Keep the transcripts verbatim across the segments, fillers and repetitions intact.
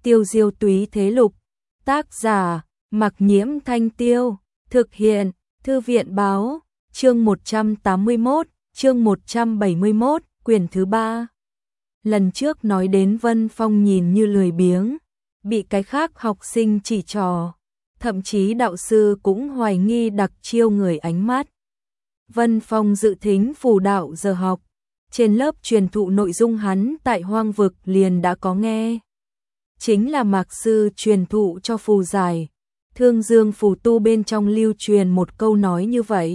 Tiêu diêu túy thế lục. Tác giả, Mặc Nhiễm Thanh Tiêu. Thực hiện, Thư viện báo. Chương một trăm tám mươi mốt, chương một trăm bảy mươi mốt, quyển thứ ba. Lần trước nói đến Vân Phong nhìn như lười biếng, bị cái khác học sinh chỉ trò, thậm chí đạo sư cũng hoài nghi đặc chiêu người ánh mắt. Vân Phong dự thính phù đạo giờ học, trên lớp truyền thụ nội dung hắn tại Hoang Vực liền đã có nghe. Chính là Mạc sư truyền thụ cho phù giải, Thương Dương phù tu bên trong lưu truyền một câu nói như vậy.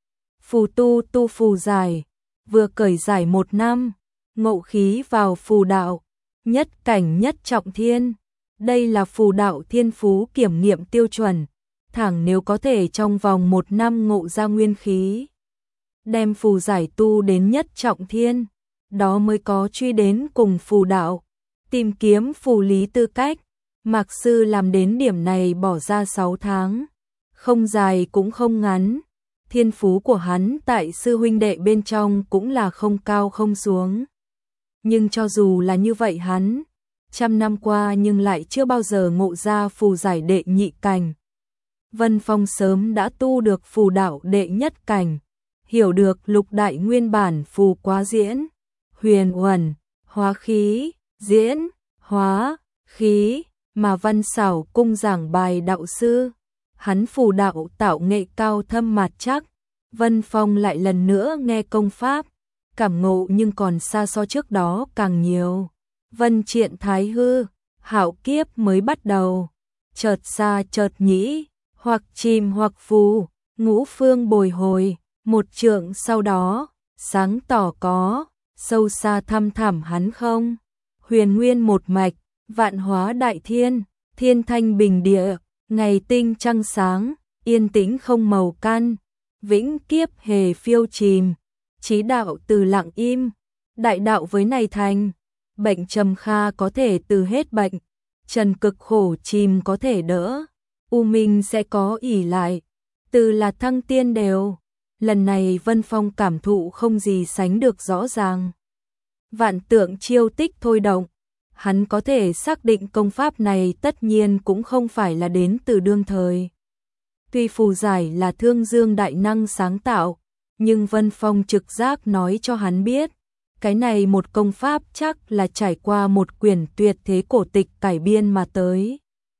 Phù tu tu phù giải, vừa cởi giải một năm, ngộ khí vào phù đạo, nhất cảnh nhất trọng thiên. Đây là phù đạo thiên phú kiểm nghiệm tiêu chuẩn, thẳng nếu có thể trong vòng một năm ngộ ra nguyên khí, đem phù giải tu đến nhất trọng thiên, đó mới có truy đến cùng phù đạo, tìm kiếm phù lý tư cách. Mạc sư làm đến điểm này bỏ ra sáu tháng, không dài cũng không ngắn. Thiên phú của hắn tại sư huynh đệ bên trong cũng là không cao không xuống. Nhưng cho dù là như vậy hắn, trăm năm qua nhưng lại chưa bao giờ ngộ ra phù giải đệ nhị cảnh. Vân Phong sớm đã tu được phù đạo đệ nhất cảnh, hiểu được lục đại nguyên bản phù quá diễn, huyền uẩn, hóa khí, diễn, hóa, khí, mà Văn Xảo cung giảng bài đạo sư. Hắn phù đạo tạo nghệ cao thâm mạt chắc, Vân Phong lại lần nữa nghe công pháp, cảm ngộ nhưng còn xa so trước đó càng nhiều. Vân triện thái hư, hạo kiếp mới bắt đầu, chợt xa chợt nhĩ, hoặc chìm hoặc phù, ngũ phương bồi hồi, một trượng sau đó, sáng tỏ có, sâu xa thăm thẳm hắn không. Huyền nguyên một mạch, vạn hóa đại thiên, thiên thanh bình địa, ngày tinh trăng sáng, yên tĩnh không màu căn, vĩnh kiếp hề phiêu chìm, chí đạo từ lặng im, đại đạo với này thành, bệnh trầm kha có thể từ hết bệnh, trần cực khổ chìm có thể đỡ, u minh sẽ có ỷ lại, từ là thăng tiên đều. Lần này Vân Phong cảm thụ không gì sánh được rõ ràng. Vạn tượng chiêu tích thôi động, hắn có thể xác định công pháp này tất nhiên cũng không phải là đến từ đương thời. Tuy phù giải là Thương Dương đại năng sáng tạo, nhưng Vân Phong trực giác nói cho hắn biết, cái này một công pháp chắc là trải qua một quyển tuyệt thế cổ tịch cải biên mà tới.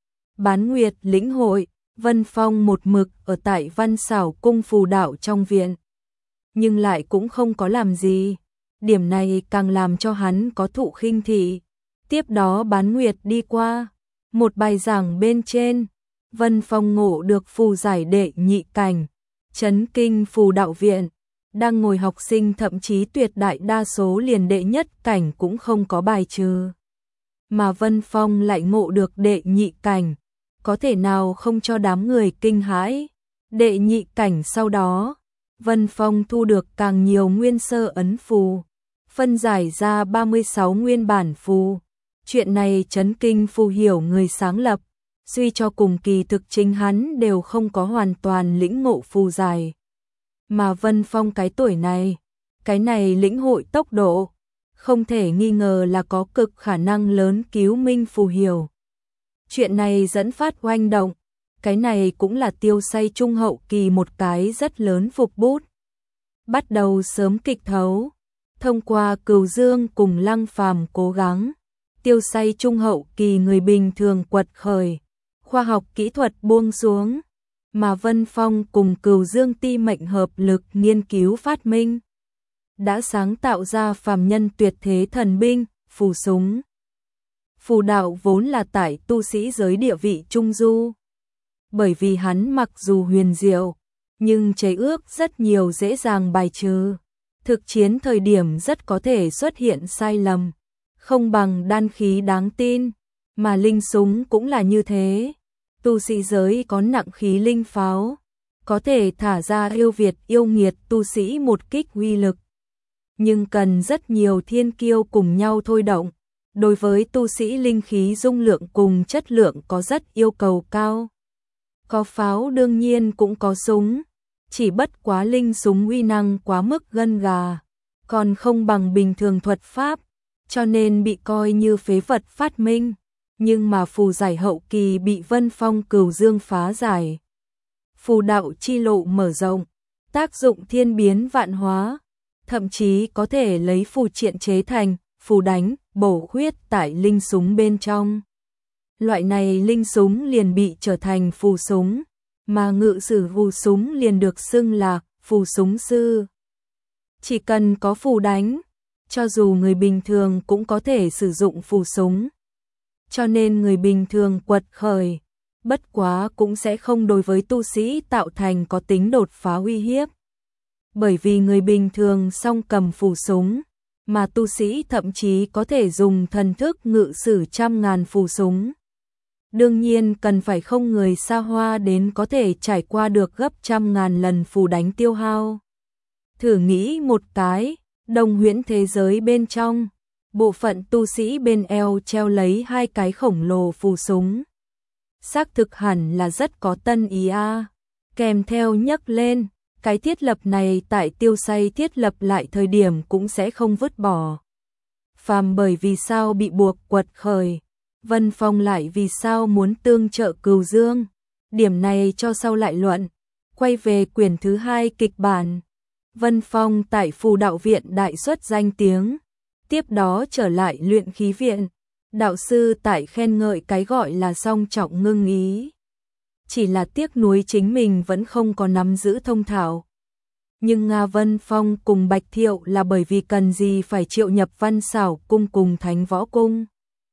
Bán Nguyệt lĩnh hội, Vân Phong một mực ở tại Văn Xảo cung phù đạo trong viện, nhưng lại cũng không có làm gì. Điểm này càng làm cho hắn có thụ khinh thị. Tiếp đó Bán Nguyệt đi qua, một bài giảng bên trên, Vân Phong ngộ được phù giải đệ nhị cảnh, chấn kinh phù đạo viện. Đang ngồi học sinh thậm chí tuyệt đại đa số liền đệ nhất cảnh cũng không có bài trừ. Mà Vân Phong lại ngộ được đệ nhị cảnh, có thể nào không cho đám người kinh hãi. Đệ nhị cảnh sau đó, Vân Phong thu được càng nhiều nguyên sơ ấn phù, phân giải ra ba mươi sáu nguyên bản phù. Chuyện này chấn kinh phù hiểu người sáng lập, suy cho cùng kỳ thực chính hắn đều không có hoàn toàn lĩnh ngộ phù giải. Mà Vân Phong cái tuổi này, cái này lĩnh hội tốc độ, không thể nghi ngờ là có cực khả năng lớn cứu minh phù hiểu. Chuyện này dẫn phát oanh động, cái này cũng là Tiêu Say trung hậu kỳ một cái rất lớn phục bút. Bắt đầu sớm kịch thấu, thông qua Cửu Dương cùng Lăng Phàm cố gắng, Tiêu Say trung hậu kỳ người bình thường quật khởi, khoa học kỹ thuật buông xuống, mà Vân Phong cùng Cửu Dương ti mệnh hợp lực nghiên cứu phát minh, đã sáng tạo ra phàm nhân tuyệt thế thần binh, phù súng. Phù đạo vốn là tại tu sĩ giới địa vị trung du, bởi vì hắn mặc dù huyền diệu, nhưng chế ước rất nhiều dễ dàng bài trừ, thực chiến thời điểm rất có thể xuất hiện sai lầm, không bằng đan khí đáng tin, mà linh súng cũng là như thế. Tu sĩ giới có nặng khí linh pháo, có thể thả ra yêu việt yêu nghiệt tu sĩ một kích uy lực, nhưng cần rất nhiều thiên kiêu cùng nhau thôi động. Đối với tu sĩ linh khí dung lượng cùng chất lượng có rất yêu cầu cao. Có pháo đương nhiên cũng có súng, chỉ bất quá linh súng uy năng quá mức gân gà, còn không bằng bình thường thuật pháp, cho nên bị coi như phế vật phát minh. nhưng mà phù giải hậu kỳ bị Vân Phong Cửu Dương phá giải. Phù đạo chi lộ mở rộng, tác dụng thiên biến vạn hóa, thậm chí có thể lấy phù triện chế thành phù đánh, bổ huyết tại linh súng bên trong. Loại này linh súng liền bị trở thành phù súng, mà ngự sử phù súng liền được xưng là phù súng sư. Chỉ cần có phù đánh, cho dù người bình thường cũng có thể sử dụng phù súng. Cho nên người bình thường quật khởi, bất quá cũng sẽ không đối với tu sĩ tạo thành có tính đột phá uy hiếp. Bởi vì người bình thường song cầm phù súng, mà tu sĩ thậm chí có thể dùng thần thức ngự sử trăm ngàn phù súng. Đương nhiên cần phải không người xa hoa đến có thể trải qua được gấp trăm ngàn lần phù đánh tiêu hao. Thử nghĩ một cái, đồng huyễn thế giới bên trong, bộ phận tu sĩ bên eo treo lấy hai cái khổng lồ phù súng. Xác thực hẳn là rất có tân ý a. Kèm theo nhấc lên, cái thiết lập này tại Tiêu Say thiết lập lại thời điểm cũng sẽ không vứt bỏ. Phàm bởi vì sao bị buộc quật khởi, Vân Phong lại vì sao muốn tương trợ Cửu Dương. Điểm này cho sau lại luận. Quay về quyển thứ hai kịch bản. Vân Phong tại phù đạo viện đại xuất danh tiếng. Tiếp đó trở lại luyện khí viện. Đạo sư tại khen ngợi cái gọi là song trọng ngưng ý. Chỉ là tiếc nuối chính mình vẫn không có nắm giữ thông thạo. Nhưng Nga Vân Phong cùng Bạch Thiệu là bởi vì cần gì phải triệu nhập Văn Xảo cung cùng Thánh Võ Cung.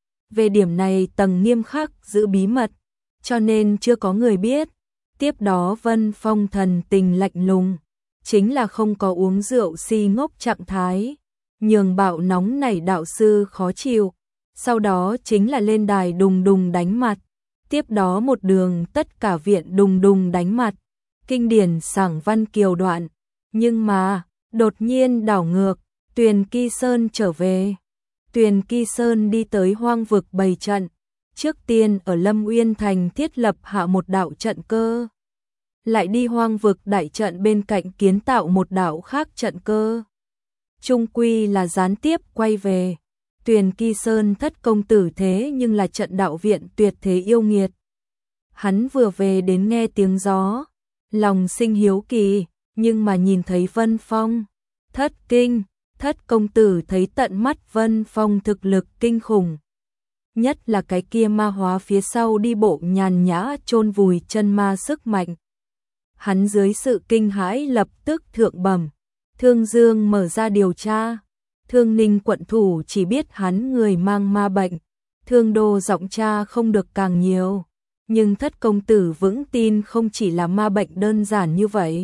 Về điểm này tầng nghiêm khắc giữ bí mật, cho nên chưa có người biết. Tiếp đó Vân Phong thần tình lạnh lùng, chính là không có uống rượu si ngốc trạng thái, nhường bạo nóng nảy đạo sư khó chịu. Sau đó chính là lên đài đùng đùng đánh mặt, tiếp đó một đường tất cả viện đùng đùng đánh mặt, kinh điển sảng văn kiều đoạn. Nhưng mà, đột nhiên đảo ngược, Tuyền Kỳ Sơn trở về. Tuyền Kỳ Sơn đi tới hoang vực bày trận, trước tiên ở Lâm Uyên Thành thiết lập hạ một đạo trận cơ. Lại đi hoang vực đại trận bên cạnh kiến tạo một đạo khác trận cơ. Trung quy là gián tiếp quay về. Tuyền Kỳ Sơn thất công tử thế nhưng là trận đạo viện tuyệt thế yêu nghiệt. Hắn vừa về đến nghe tiếng gió, lòng sinh hiếu kỳ, nhưng mà nhìn thấy Vân Phong, thất kinh, thất công tử thấy tận mắt Vân Phong thực lực kinh khủng. Nhất là cái kia ma hóa phía sau đi bộ nhàn nhã chôn vùi chân ma sức mạnh. Hắn dưới sự kinh hãi lập tức thượng bẩm, Thương Dương mở ra điều tra. Thương Ninh quận thủ chỉ biết hắn người mang ma bệnh, Thương Đô giọng tra không được càng nhiều, nhưng thất công tử vững tin không chỉ là ma bệnh đơn giản như vậy.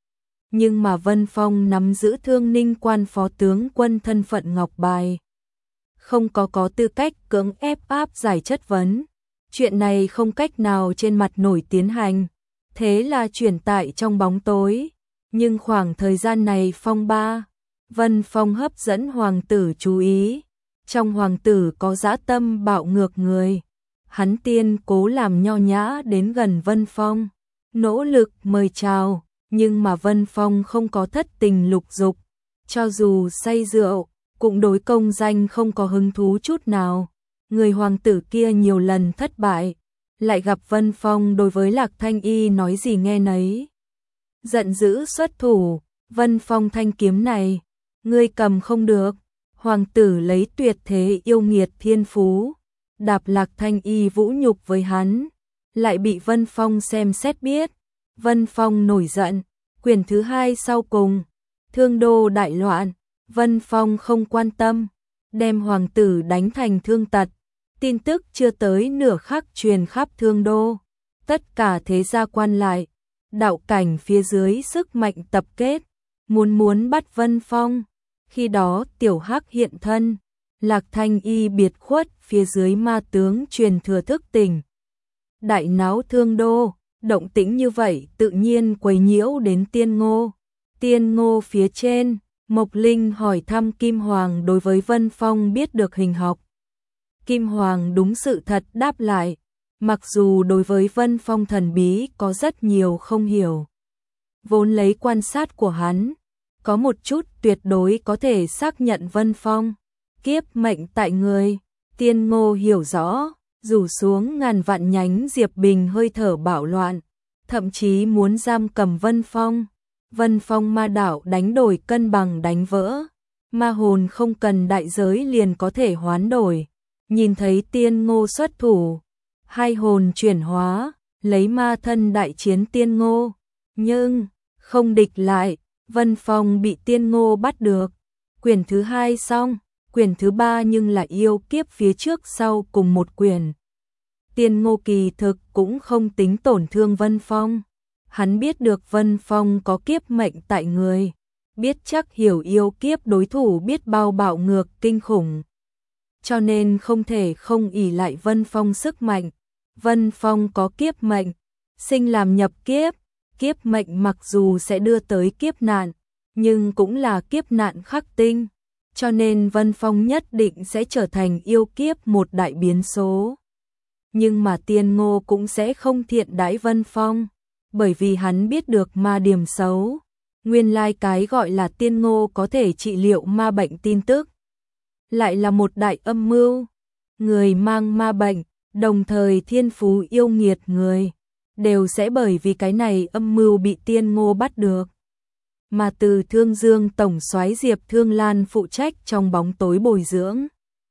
Nhưng mà Vân Phong nắm giữ Thương Ninh quan phó tướng quân thân phận ngọc bài, không có có tư cách cưỡng ép áp giải chất vấn. Chuyện này không cách nào trên mặt nổi tiến hành, thế là chuyển tại trong bóng tối. Nhưng khoảng thời gian này phong ba, Vân Phong hấp dẫn hoàng tử chú ý. Trong hoàng tử có dã tâm bạo ngược người. Hắn tiên cố làm nho nhã đến gần Vân Phong, nỗ lực mời chào, nhưng mà Vân Phong không có thất tình lục dục, cho dù say rượu, cũng đối công danh không có hứng thú chút nào. Người hoàng tử kia nhiều lần thất bại, lại gặp Vân Phong đối với Lạc Thanh Y nói gì nghe nấy. Giận dữ xuất thủ, Vân Phong thanh kiếm này, ngươi cầm không được. Hoàng tử lấy tuyệt thế yêu nghiệt thiên phú, đạp Lạc Thanh Y vũ nhục với hắn, lại bị Vân Phong xem xét biết. Vân Phong nổi giận, quyển thứ hai sau cùng, Thương Đô đại loạn, Vân Phong không quan tâm, đem hoàng tử đánh thành thương tật. Tin tức chưa tới nửa khắc truyền khắp Thương Đô, tất cả thế gia quan lại, đạo cảnh phía dưới sức mạnh tập kết, muốn muốn bắt Vân Phong. Khi đó Tiểu Hắc hiện thân, Lạc Thanh Y biệt khuất phía dưới ma tướng truyền thừa thức tỉnh. Đại náo Thương Đô, động tĩnh như vậy tự nhiên quấy nhiễu đến Tiên Ngô. Tiên Ngô phía trên, Mộc Linh hỏi thăm Kim Hoàng đối với Vân Phong biết được hình học. Kim Hoàng đúng sự thật đáp lại, mặc dù đối với Vân Phong thần bí có rất nhiều không hiểu. Vốn lấy quan sát của hắn, có một chút tuyệt đối có thể xác nhận Vân Phong kiếp mệnh tại người. Tiên Ngô hiểu rõ, rủ xuống ngàn vạn nhánh Diệp Bình hơi thở bạo loạn, thậm chí muốn giam cầm Vân Phong. Vân Phong ma đạo đánh đổi cân bằng đánh vỡ, ma hồn không cần đại giới liền có thể hoán đổi. Nhìn thấy Tiên Ngô xuất thủ, hai hồn chuyển hóa, lấy ma thân đại chiến Tiên Ngô, nhưng không địch lại, Vân Phong bị Tiên Ngô bắt được. Quyển thứ hai xong, quyển thứ ba nhưng là yêu kiếp phía trước sau cùng một quyển. Tiên Ngô kỳ thực cũng không tính tổn thương Vân Phong. Hắn biết được Vân Phong có kiếp mệnh tại người, biết chắc hiểu yêu kiếp đối thủ biết bao bạo ngược kinh khủng. Cho nên không thể không ỷ lại Vân Phong sức mạnh. Vân Phong có kiếp mệnh, sinh làm nhập kiếp, kiếp mệnh mặc dù sẽ đưa tới kiếp nạn, nhưng cũng là kiếp nạn khắc tinh, cho nên Vân Phong nhất định sẽ trở thành yêu kiếp một đại biến số. Nhưng mà Tiên Ngô cũng sẽ không thiện đãi Vân Phong, bởi vì hắn biết được ma điểm xấu. Nguyên lai cái gọi là Tiên Ngô có thể trị liệu ma bệnh tin tức, lại là một đại âm mưu. Người mang ma bệnh, đồng thời thiên phú yêu nghiệt người, đều sẽ bởi vì cái này âm mưu bị Tiên Ngô bắt được. Mà từ Thương Dương tổng soái Diệp Thương Lan phụ trách trong bóng tối bồi dưỡng,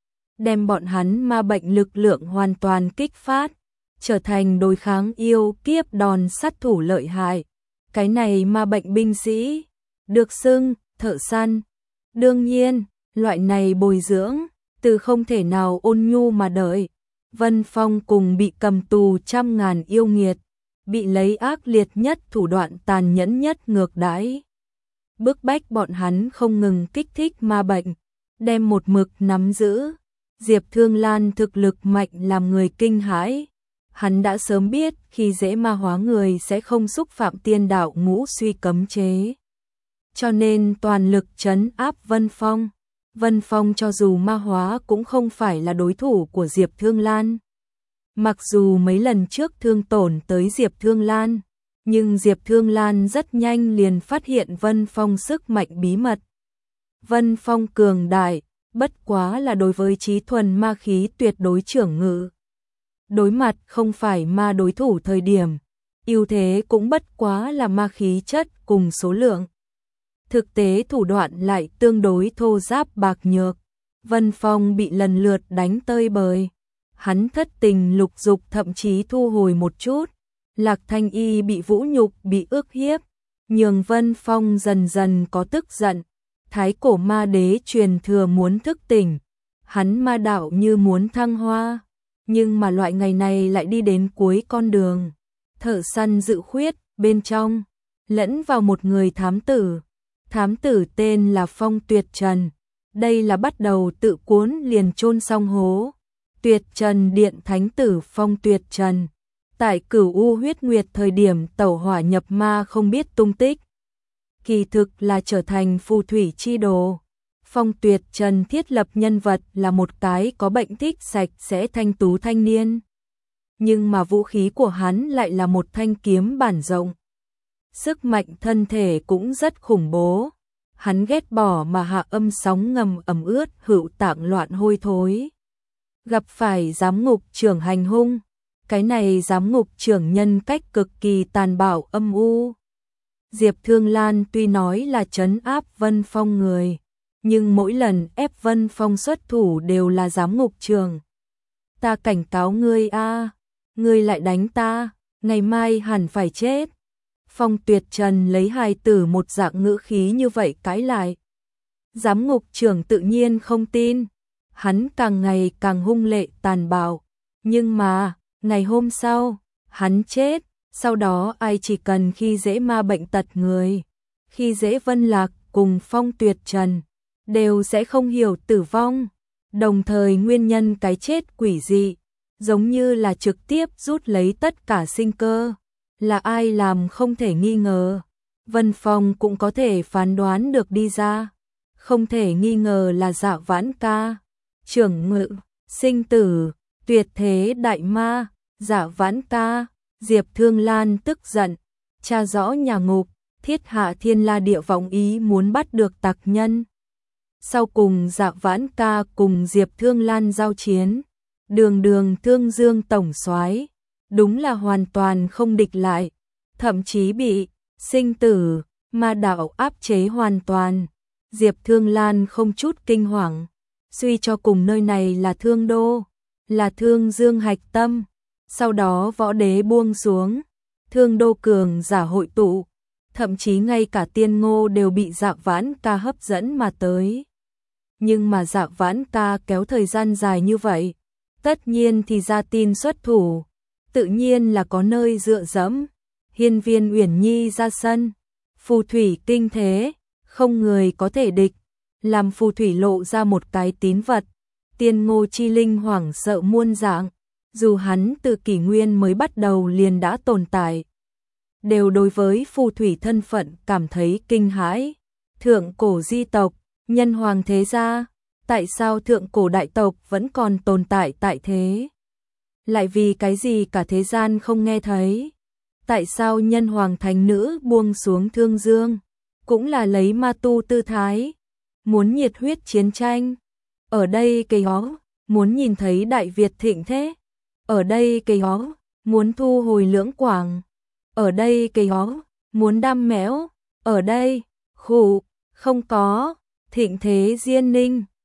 đem bọn hắn ma bệnh lực lượng hoàn toàn kích phát, trở thành đối kháng yêu kiếp đòn sát thủ lợi hại. Cái này ma bệnh binh sĩ, được xưng thợ săn. Đương nhiên, loại này bồi dưỡng, từ không thể nào ôn nhu mà đợi. Vân Phong cùng bị cầm tù trăm ngàn yêu nghiệt, bị lấy ác liệt nhất thủ đoạn tàn nhẫn nhất ngược đãi, bức bách bọn hắn không ngừng kích thích ma bệnh, đem một mực nắm giữ. Diệp Thương Lan thực lực mạnh làm người kinh hãi. Hắn đã sớm biết khi dễ ma hóa người sẽ không xúc phạm tiên đạo ngũ suy cấm chế, cho nên toàn lực trấn áp Vân Phong. Vân Phong cho dù ma hóa cũng không phải là đối thủ của Diệp Thương Lan. Mặc dù mấy lần trước thương tổn tới Diệp Thương Lan, nhưng Diệp Thương Lan rất nhanh liền phát hiện Vân Phong sức mạnh bí mật. Vân Phong cường đại, bất quá là đối với trí thuần ma khí tuyệt đối trưởng ngự. Đối mặt không phải ma đối thủ thời điểm, ưu thế cũng bất quá là ma khí chất cùng số lượng. Thực tế thủ đoạn lại tương đối thô ráp bạc nhược. Vân Phong bị lần lượt đánh tơi bời. Hắn thất tình lục dục thậm chí thu hồi một chút. Lạc Thanh Y bị vũ nhục bị ức hiếp, nhường Vân Phong dần dần có tức giận. Thái cổ ma đế truyền thừa muốn thức tỉnh, hắn ma đạo như muốn thăng hoa, nhưng mà loại ngày này lại đi đến cuối con đường. Thợ săn dự khuyết, bên trong lẫn vào một người thám tử. Thám tử tên là Phong Tuyệt Trần. Đây là bắt đầu tự cuốn liền chôn xong hố. Tuyệt Trần điện thánh tử Phong Tuyệt Trần, tại Cửu U huyết nguyệt thời điểm tẩu hỏa nhập ma không biết tung tích, kỳ thực là trở thành phù thủy chi đồ. Phong Tuyệt Trần thiết lập nhân vật là một cái có bệnh thích sạch sẽ thanh tú thanh niên, nhưng mà vũ khí của hắn lại là một thanh kiếm bản rộng. Sức mạnh thân thể cũng rất khủng bố. Hắn ghét bỏ mà hạ âm sóng ngầm ẩm ướt hữu tạng loạn hôi thối. Gặp phải giám ngục trưởng hành hung, cái này giám ngục trưởng nhân cách cực kỳ tàn bạo âm u. Diệp Thương Lan tuy nói là trấn áp Vân Phong người, nhưng mỗi lần ép Vân Phong xuất thủ đều là giám ngục trưởng. Ta cảnh cáo ngươi a, ngươi lại đánh ta, ngày mai hẳn phải chết. Phong Tuyệt Trần lấy hài tử một dạng ngữ khí như vậy cãi lại. Giám ngục trưởng tự nhiên không tin, hắn càng ngày càng hung lệ tàn bạo, nhưng mà, ngày hôm sau, hắn chết, sau đó ai chỉ cần khi dễ ma bệnh tật người, khi dễ Vân Lạc cùng Phong Tuyệt Trần, đều sẽ không hiểu tử vong, đồng thời nguyên nhân cái chết quỷ dị, giống như là trực tiếp rút lấy tất cả sinh cơ. Là ai làm không thể nghi ngờ, Vân Phong cũng có thể phán đoán được đi ra, không thể nghi ngờ là Dạ Vãn Ca. Trưởng ngự, sinh tử, tuyệt thế đại ma, Dạ Vãn Ca. Diệp Thương Lan tức giận, tra rõ nhà ngục, thiết hạ thiên la địa võng ý muốn bắt được tặc nhân. Sau cùng Dạ Vãn Ca cùng Diệp Thương Lan giao chiến, đường đường Thương Dương tổng soái, đúng là hoàn toàn không địch lại, thậm chí bị sinh tử ma đạo áp chế hoàn toàn. Diệp Thương Lan không chút kinh hoàng, suy cho cùng nơi này là Thương Đô, là Thương Dương hạch tâm. Sau đó võ đế buông xuống, Thương Đô cường giả hội tụ, thậm chí ngay cả Tiên Ngô đều bị Dạ Vãn Ca hấp dẫn mà tới. Nhưng mà Dạ Vãn Ca kéo thời gian dài như vậy, tất nhiên thì ra tin xuất thủ, tự nhiên là có nơi dựa dẫm. Hiên Viên Uyển Nhi ra sân, phù thủy kinh thế, không người có thể địch, làm phù thủy lộ ra một cái tín vật. Tiên Ngô chi linh hoảng sợ muôn dạng, dù hắn từ kỷ nguyên mới bắt đầu liền đã tồn tại, đều đối với phù thủy thân phận cảm thấy kinh hãi. Thượng cổ di tộc, nhân hoàng thế gia, tại sao thượng cổ đại tộc vẫn còn tồn tại tại thế? Lại vì cái gì cả thế gian không nghe thấy? Tại sao nhân hoàng thánh nữ buông xuống Thương Dương, cũng là lấy ma tu tư thái, muốn nhiệt huyết chiến tranh? Ở đây cây hó, muốn nhìn thấy Đại Việt thịnh thế? Ở đây cây hó, muốn thu hồi Lưỡng Quảng? Ở đây cây hó, muốn đam mẽo? Ở đây, khụ, không có, thịnh thế Diên Ninh.